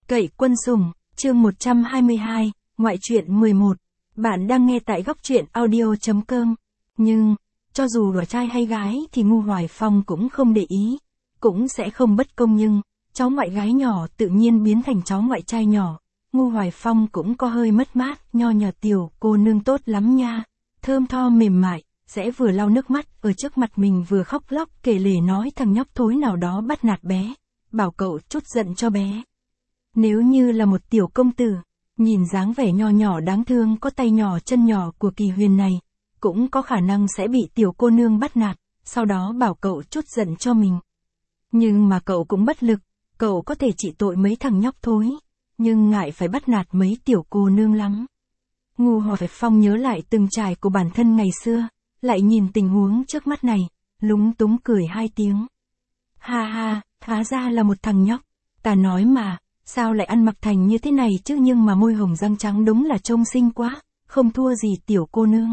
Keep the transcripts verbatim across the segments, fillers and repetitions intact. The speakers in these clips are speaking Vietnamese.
Cậy quân sủng, chương một trăm hai mươi hai, ngoại truyện mười một. Bạn đang nghe tại góc truyện audio chấm com. Nhưng, cho dù là trai hay gái thì Ngu Hoài Phong cũng không để ý, cũng sẽ không bất công nhưng, cháu ngoại gái nhỏ tự nhiên biến thành cháu ngoại trai nhỏ. Ngu Hoài Phong cũng có hơi mất mát, nho nhỏ tiểu cô nương tốt lắm nha, thơm tho mềm mại, sẽ vừa lau nước mắt ở trước mặt mình vừa khóc lóc kể lể nói thằng nhóc thối nào đó bắt nạt bé, bảo cậu chút giận cho bé. Nếu như là một tiểu công tử, nhìn dáng vẻ nho nhỏ đáng thương có tay nhỏ chân nhỏ của Kỳ Huyền này, cũng có khả năng sẽ bị tiểu cô nương bắt nạt, sau đó bảo cậu chút giận cho mình. Nhưng mà cậu cũng bất lực, cậu có thể trị tội mấy thằng nhóc thối, nhưng ngại phải bắt nạt mấy tiểu cô nương lắm. Ngu Hoài Phong nhớ lại từng trải của bản thân ngày xưa, lại nhìn tình huống trước mắt này, lúng túng cười hai tiếng. Ha ha, hóa ra là một thằng nhóc, ta nói mà, sao lại ăn mặc thành như thế này chứ, nhưng mà môi hồng răng trắng đúng là trông xinh quá, không thua gì tiểu cô nương.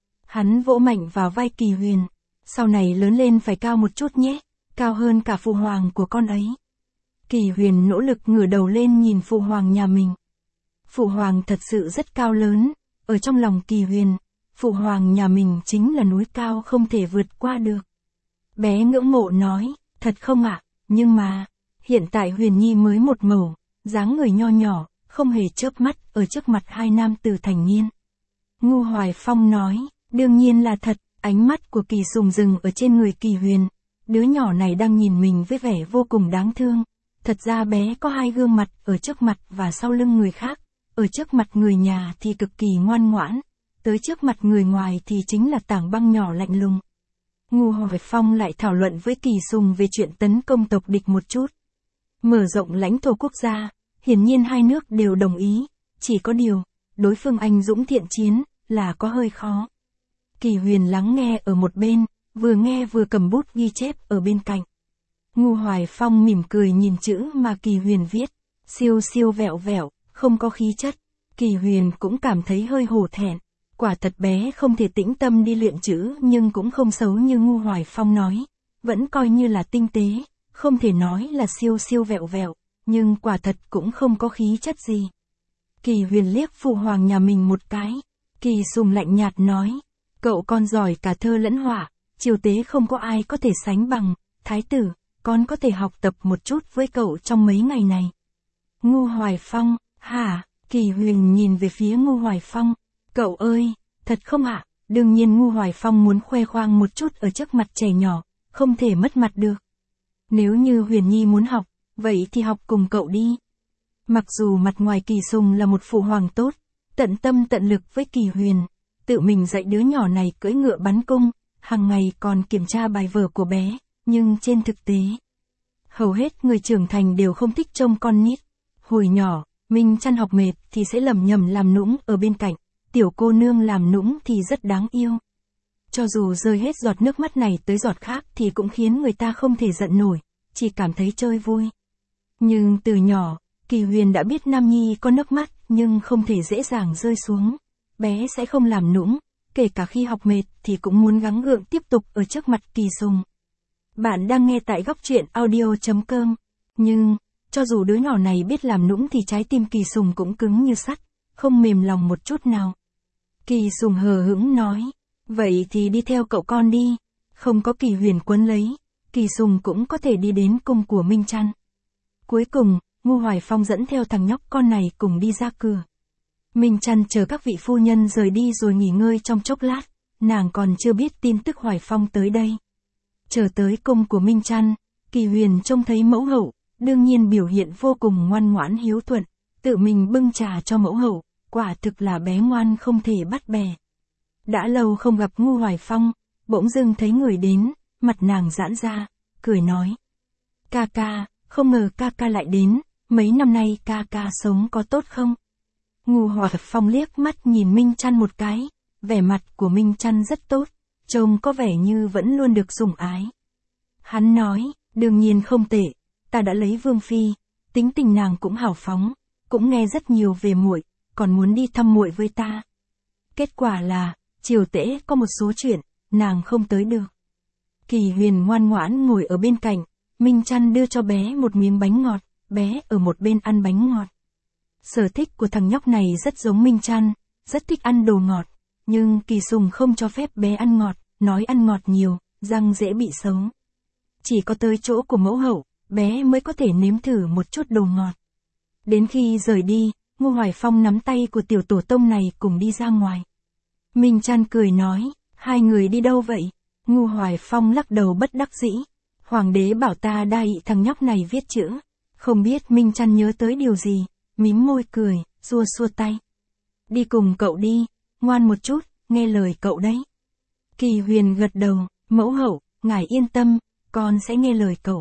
Hắn vỗ mạnh vào vai Kỳ Huyền, sau này lớn lên phải cao một chút nhé, cao hơn cả phụ hoàng của con ấy. Kỳ Huyền nỗ lực ngửa đầu lên nhìn phụ hoàng nhà mình. Phụ hoàng thật sự rất cao lớn, ở trong lòng Kỳ Huyền, phụ hoàng nhà mình chính là núi cao không thể vượt qua được. Bé ngưỡng mộ nói, thật không ạ, nhưng mà, hiện tại Huyền Nhi mới một mẩu, dáng người nho nhỏ, không hề chớp mắt ở trước mặt hai nam tử thành niên. Ngu Hoài Phong nói, đương nhiên là thật, ánh mắt của Kỳ Sùng dừng ở trên người Kỳ Huyền, đứa nhỏ này đang nhìn mình với vẻ vô cùng đáng thương. Thật ra bé có hai gương mặt, ở trước mặt và sau lưng người khác, ở trước mặt người nhà thì cực kỳ ngoan ngoãn, tới trước mặt người ngoài thì chính là tảng băng nhỏ lạnh lùng. Ngu Hoài Phong lại thảo luận với Kỳ Sùng về chuyện tấn công tộc địch một chút. Mở rộng lãnh thổ quốc gia, hiển nhiên hai nước đều đồng ý, chỉ có điều, đối phương anh dũng thiện chiến, là có hơi khó. Kỳ Huyền lắng nghe ở một bên, vừa nghe vừa cầm bút ghi chép ở bên cạnh. Ngu Hoài Phong mỉm cười nhìn chữ mà Kỳ Huyền viết, siêu siêu vẹo vẹo, không có khí chất. Kỳ Huyền cũng cảm thấy hơi hổ thẹn, quả thật bé không thể tĩnh tâm đi luyện chữ nhưng cũng không xấu như Ngu Hoài Phong nói, vẫn coi như là tinh tế, không thể nói là siêu siêu vẹo vẹo, nhưng quả thật cũng không có khí chất gì. Kỳ Huyền liếc phụ hoàng nhà mình một cái, Kỳ Sùng lạnh nhạt nói, cậu con giỏi cả thơ lẫn họa, triều tế không có ai có thể sánh bằng, thái tử, con có thể học tập một chút với cậu trong mấy ngày này. Ngu Hoài Phong, hả? Kỳ Huyền nhìn về phía Ngu Hoài Phong, cậu ơi, thật không ạ? Đương nhiên Ngu Hoài Phong muốn khoe khoang một chút ở trước mặt trẻ nhỏ, không thể mất mặt được. Nếu như Huyền Nhi muốn học, vậy thì học cùng cậu đi. Mặc dù mặt ngoài Kỳ Sùng là một phụ hoàng tốt, tận tâm tận lực với Kỳ Huyền, tự mình dạy đứa nhỏ này cưỡi ngựa bắn cung, hàng ngày còn kiểm tra bài vở của bé, nhưng trên thực tế, hầu hết người trưởng thành đều không thích trông con nít. Hồi nhỏ, Minh Chăn học mệt thì sẽ lầm nhầm làm nũng ở bên cạnh, tiểu cô nương làm nũng thì rất đáng yêu. Cho dù rơi hết giọt nước mắt này tới giọt khác thì cũng khiến người ta không thể giận nổi, chỉ cảm thấy chơi vui. Nhưng từ nhỏ, Kỳ Huyền đã biết Nam Nhi có nước mắt nhưng không thể dễ dàng rơi xuống. Bé sẽ không làm nũng, kể cả khi học mệt thì cũng muốn gắng gượng tiếp tục ở trước mặt Kỳ Sùng. Bạn đang nghe tại góc truyện audio chấm com. Nhưng, cho dù đứa nhỏ này biết làm nũng thì trái tim Kỳ Sùng cũng cứng như sắt, không mềm lòng một chút nào. Kỳ Sùng hờ hững nói, vậy thì đi theo cậu con đi, không có Kỳ Huyền quấn lấy, Kỳ Sùng cũng có thể đi đến cung của Minh Chăn. Cuối cùng, Ngu Hoài Phong dẫn theo thằng nhóc con này cùng đi ra cửa. Minh Chăn chờ các vị phu nhân rời đi rồi nghỉ ngơi trong chốc lát, nàng còn chưa biết tin tức Hoài Phong tới đây. Chờ tới cung của Minh Chăn, Kỳ Huyền trông thấy mẫu hậu, đương nhiên biểu hiện vô cùng ngoan ngoãn hiếu thuận, tự mình bưng trà cho mẫu hậu, quả thực là bé ngoan không thể bắt bè. Đã lâu không gặp Ngu Hoài Phong, bỗng dưng thấy người đến, mặt nàng giãn ra, cười nói. Ca ca, không ngờ ca ca lại đến, mấy năm nay ca ca sống có tốt không? Ngu Hoài Phong liếc mắt nhìn Minh Chăn một cái, vẻ mặt của Minh Chăn rất tốt, trông có vẻ như vẫn luôn được sủng ái. Hắn nói, đương nhiên không tệ, ta đã lấy vương phi, tính tình nàng cũng hào phóng, cũng nghe rất nhiều về muội, còn muốn đi thăm muội với ta. Kết quả là, triều tễ có một số chuyện, nàng không tới được. Kỳ Huyền ngoan ngoãn ngồi ở bên cạnh, Minh Chăn đưa cho bé một miếng bánh ngọt, bé ở một bên ăn bánh ngọt. Sở thích của thằng nhóc này rất giống Minh Trăn, rất thích ăn đồ ngọt, nhưng Kỳ Sùng không cho phép bé ăn ngọt, nói ăn ngọt nhiều, răng dễ bị xấu. Chỉ có tới chỗ của mẫu hậu, bé mới có thể nếm thử một chút đồ ngọt. Đến khi rời đi, Ngô Hoài Phong nắm tay của tiểu tổ tông này cùng đi ra ngoài. Minh Trăn cười nói, hai người đi đâu vậy? Ngô Hoài Phong lắc đầu bất đắc dĩ. Hoàng đế bảo ta đai thằng nhóc này viết chữ. Không biết Minh Trăn nhớ tới điều gì, mím môi cười, xua xua tay. Đi cùng cậu đi, ngoan một chút, nghe lời cậu đấy. Kỳ Huyền gật đầu, mẫu hậu, ngài yên tâm, con sẽ nghe lời cậu.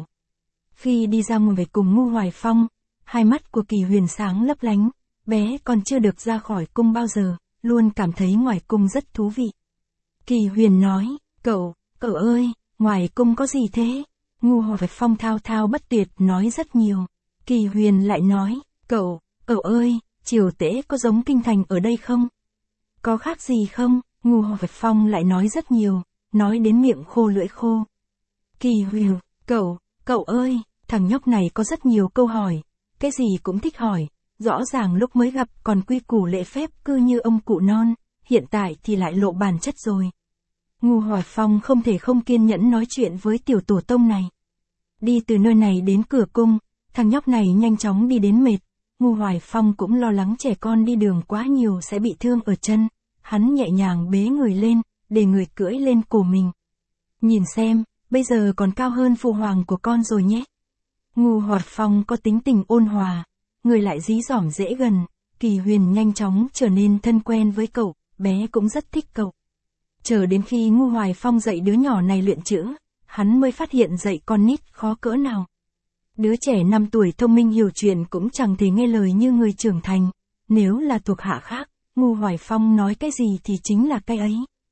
Khi đi ra ngoài cùng Ngô Hoài Phong, hai mắt của Kỳ Huyền sáng lấp lánh, bé còn chưa được ra khỏi cung bao giờ, luôn cảm thấy ngoài cung rất thú vị. Kỳ Huyền nói, cậu, cậu ơi, ngoài cung có gì thế? Ngô Hoài Phong thao thao bất tuyệt nói rất nhiều. Kỳ Huyền lại nói, cậu, cậu ơi, triều tễ có giống kinh thành ở đây không? Có khác gì không? Ngô Hoài Phong lại nói rất nhiều, nói đến miệng khô lưỡi khô. Kỳ Huyền, cậu, cậu ơi, thằng nhóc này có rất nhiều câu hỏi, cái gì cũng thích hỏi, rõ ràng lúc mới gặp còn quy củ lễ phép cứ như ông cụ non, hiện tại thì lại lộ bản chất rồi. Ngô Hoài Phong không thể không kiên nhẫn nói chuyện với tiểu tổ tông này. Đi từ nơi này đến cửa cung, thằng nhóc này nhanh chóng đi đến mệt. Ngô Hoài Phong cũng lo lắng trẻ con đi đường quá nhiều sẽ bị thương ở chân. Hắn nhẹ nhàng bế người lên, để người cưỡi lên cổ mình. Nhìn xem, bây giờ còn cao hơn phụ hoàng của con rồi nhé. Ngô Hoài Phong có tính tình ôn hòa, người lại dí dỏm dễ gần. Kỳ Huyền nhanh chóng trở nên thân quen với cậu, bé cũng rất thích cậu. Chờ đến khi Ngô Hoài Phong dạy đứa nhỏ này luyện chữ, hắn mới phát hiện dạy con nít khó cỡ nào. Đứa trẻ năm tuổi thông minh hiểu chuyện cũng chẳng thể nghe lời như người trưởng thành. Nếu là thuộc hạ khác, Ngô Hoài Phong nói cái gì thì chính là cái ấy.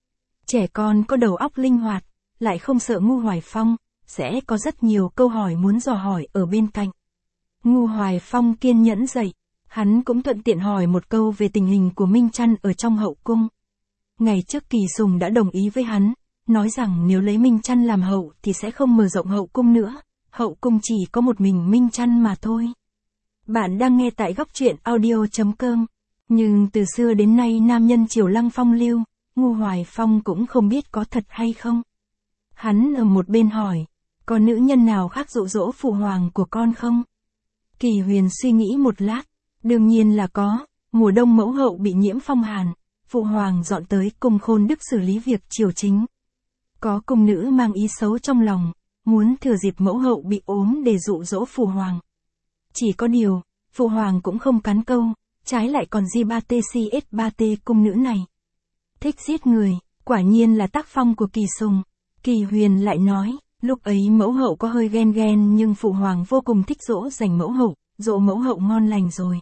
Trẻ con có đầu óc linh hoạt, lại không sợ Ngô Hoài Phong, sẽ có rất nhiều câu hỏi muốn dò hỏi ở bên cạnh. Ngô Hoài Phong kiên nhẫn dạy, hắn cũng thuận tiện hỏi một câu về tình hình của Minh Trăn ở trong hậu cung. Ngày trước Kỳ Sùng đã đồng ý với hắn, nói rằng nếu lấy Minh Trăn làm hậu thì sẽ không mở rộng hậu cung nữa, hậu cung chỉ có một mình Minh Trăn mà thôi. Bạn đang nghe tại góc truyện audio chấm com. Nhưng từ xưa đến nay nam nhân triều lăng phong lưu, Ngô Hoài Phong cũng không biết có thật hay không. Hắn ở một bên hỏi, có nữ nhân nào khác dụ dỗ phụ hoàng của con không? Kỳ Huyền suy nghĩ một lát, đương nhiên là có, mùa đông mẫu hậu bị nhiễm phong hàn, phụ hoàng dọn tới cung Khôn Đức xử lý việc triều chính. Có cung nữ mang ý xấu trong lòng, muốn thừa dịp mẫu hậu bị ốm để dụ dỗ phụ hoàng. Chỉ có điều, phụ hoàng cũng không cắn câu, trái lại còn G ba T C S ba T cung nữ này. Thích giết người, quả nhiên là tác phong của Kỳ Sùng. Kỳ Huyền lại nói, lúc ấy mẫu hậu có hơi ghen ghen nhưng phụ hoàng vô cùng thích dỗ dành mẫu hậu, dỗ mẫu hậu ngon lành rồi.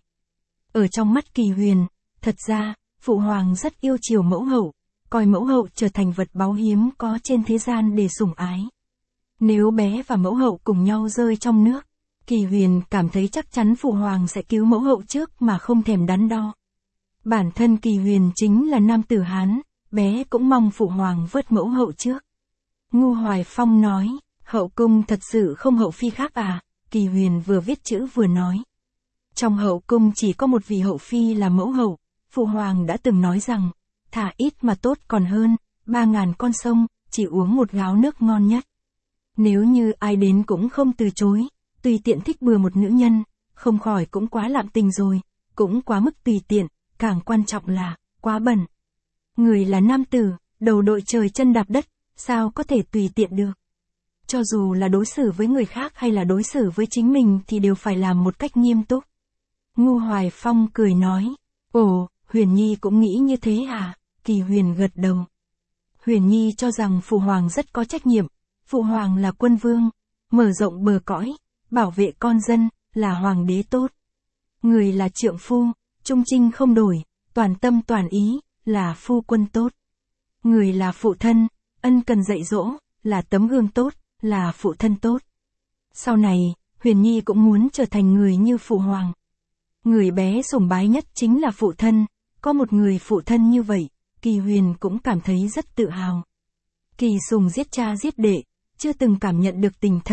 Ở trong mắt Kỳ Huyền, thật ra, phụ hoàng rất yêu chiều mẫu hậu, coi mẫu hậu trở thành vật báu hiếm có trên thế gian để sủng ái. Nếu bé và mẫu hậu cùng nhau rơi trong nước, Kỳ Huyền cảm thấy chắc chắn phụ hoàng sẽ cứu mẫu hậu trước mà không thèm đắn đo. Bản thân Kỳ Huyền chính là nam tử Hán, bé cũng mong phụ hoàng vớt mẫu hậu trước. Ngô Hoài Phong nói, hậu cung thật sự không hậu phi khác à? Kỳ Huyền vừa viết chữ vừa nói. Trong hậu cung chỉ có một vị hậu phi là mẫu hậu, phụ hoàng đã từng nói rằng, thà ít mà tốt còn hơn, ba ngàn con sông, chỉ uống một gáo nước ngon nhất. Nếu như ai đến cũng không từ chối, tùy tiện thích bừa một nữ nhân, không khỏi cũng quá lạm tình rồi, cũng quá mức tùy tiện, càng quan trọng là, quá bẩn. Người là nam tử, đầu đội trời chân đạp đất, sao có thể tùy tiện được. Cho dù là đối xử với người khác hay là đối xử với chính mình thì đều phải làm một cách nghiêm túc. Ngô Hoài Phong cười nói, ồ, Huyền Nhi cũng nghĩ như thế à? Kỳ Huyền gật đầu. Huyền Nhi cho rằng phụ hoàng rất có trách nhiệm, phụ hoàng là quân vương, mở rộng bờ cõi, bảo vệ con dân, là hoàng đế tốt. Người là trượng phu, trung trinh không đổi, toàn tâm toàn ý, là phu quân tốt. Người là phụ thân, ân cần dạy dỗ, là tấm gương tốt, là phụ thân tốt. Sau này, Huyền Nhi cũng muốn trở thành người như phụ hoàng. Người bé sùng bái nhất chính là phụ thân, có một người phụ thân như vậy, Kỳ Huyền cũng cảm thấy rất tự hào. Kỳ Sùng giết cha giết đệ, chưa từng cảm nhận được tình thân,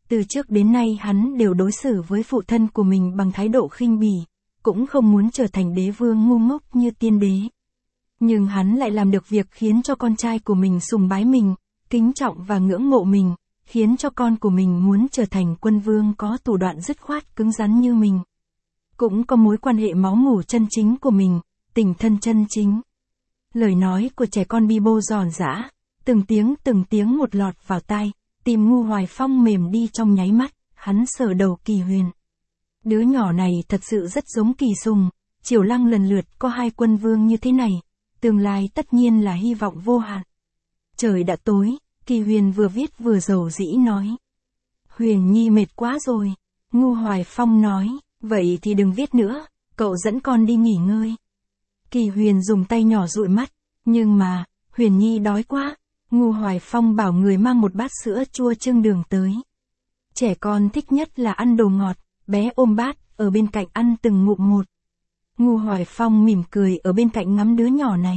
Từ trước đến nay hắn đều đối xử với phụ thân của mình bằng thái độ khinh bỉ, cũng không muốn trở thành đế vương ngu ngốc như tiên đế. Nhưng hắn lại làm được việc khiến cho con trai của mình sùng bái mình, kính trọng và ngưỡng mộ mình, khiến cho con của mình muốn trở thành quân vương có thủ đoạn dứt khoát cứng rắn như mình. Cũng có mối quan hệ máu mủ chân chính của mình, tình thân chân chính. Lời nói của trẻ con bi bô giòn giã, từng tiếng từng tiếng một lọt vào tai, tim Ngu Hoài Phong mềm đi trong nháy mắt, hắn sờ đầu Kỳ Huyền. Đứa nhỏ này thật sự rất giống Kỳ Sùng, Triều Lăng lần lượt có hai quân vương như thế này, tương lai tất nhiên là hy vọng vô hạn. Trời đã tối, Kỳ Huyền vừa viết vừa rầu rĩ nói. Huyền Nhi mệt quá rồi, Ngu Hoài Phong nói, vậy thì đừng viết nữa, cậu dẫn con đi nghỉ ngơi. Kỳ Huyền dùng tay nhỏ dụi mắt, nhưng mà, Huyền Nhi đói quá, Ngu Hoài Phong bảo người mang một bát sữa chua chưng đường tới. Trẻ con thích nhất là ăn đồ ngọt, bé ôm bát, ở bên cạnh ăn từng ngụm một. Ngu Hoài Phong mỉm cười ở bên cạnh ngắm đứa nhỏ này.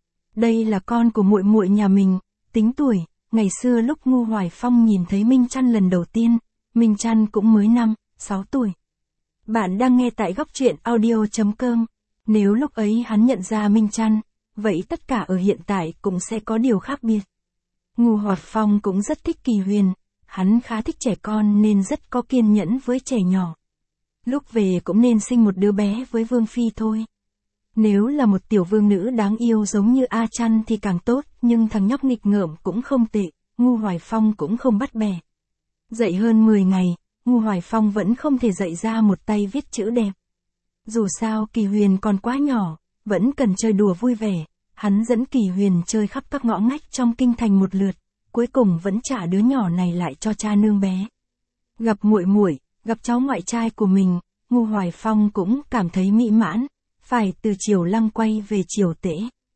Đây là con của muội muội nhà mình, tính tuổi, ngày xưa lúc Ngu Hoài Phong nhìn thấy Minh Trăn lần đầu tiên, Minh Trăn cũng mới năm, sáu tuổi. Bạn đang nghe tại góc truyện audio chấm com. Nếu lúc ấy hắn nhận ra Minh Trăn, vậy tất cả ở hiện tại cũng sẽ có điều khác biệt. Ngu Hoài Phong cũng rất thích Kỳ Huyền, hắn khá thích trẻ con nên rất có kiên nhẫn với trẻ nhỏ. Lúc về cũng nên sinh một đứa bé với Vương Phi thôi. Nếu là một tiểu vương nữ đáng yêu giống như A Trăn thì càng tốt, nhưng thằng nhóc nghịch ngợm cũng không tệ, Ngu Hoài Phong cũng không bắt bẻ. Dạy hơn mười ngày, Ngu Hoài Phong vẫn không thể dạy ra một tay viết chữ đẹp. Dù sao Kỳ Huyền còn quá nhỏ, vẫn cần chơi đùa vui vẻ, hắn dẫn Kỳ Huyền chơi khắp các ngõ ngách trong kinh thành một lượt, cuối cùng vẫn trả đứa nhỏ này lại cho cha nương bé. Gặp muội muội, gặp cháu ngoại trai của mình, Ngu Hoài Phong cũng cảm thấy mỹ mãn, phải từ Triều Lăng quay về Triều Tễ.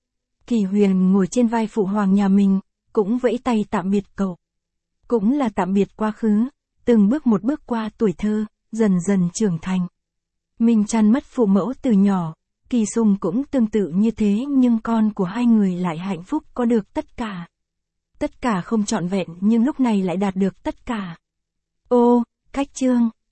Kỳ Huyền ngồi trên vai phụ hoàng nhà mình, cũng vẫy tay tạm biệt cậu. Cũng là tạm biệt quá khứ, từng bước một bước qua tuổi thơ, dần dần trưởng thành. Minh Trăn mất phụ mẫu từ nhỏ, Kỳ Sùng cũng tương tự như thế, nhưng con của hai người lại hạnh phúc có được tất cả. Tất cả không trọn vẹn nhưng lúc này lại đạt được tất cả. Ô, cách chương.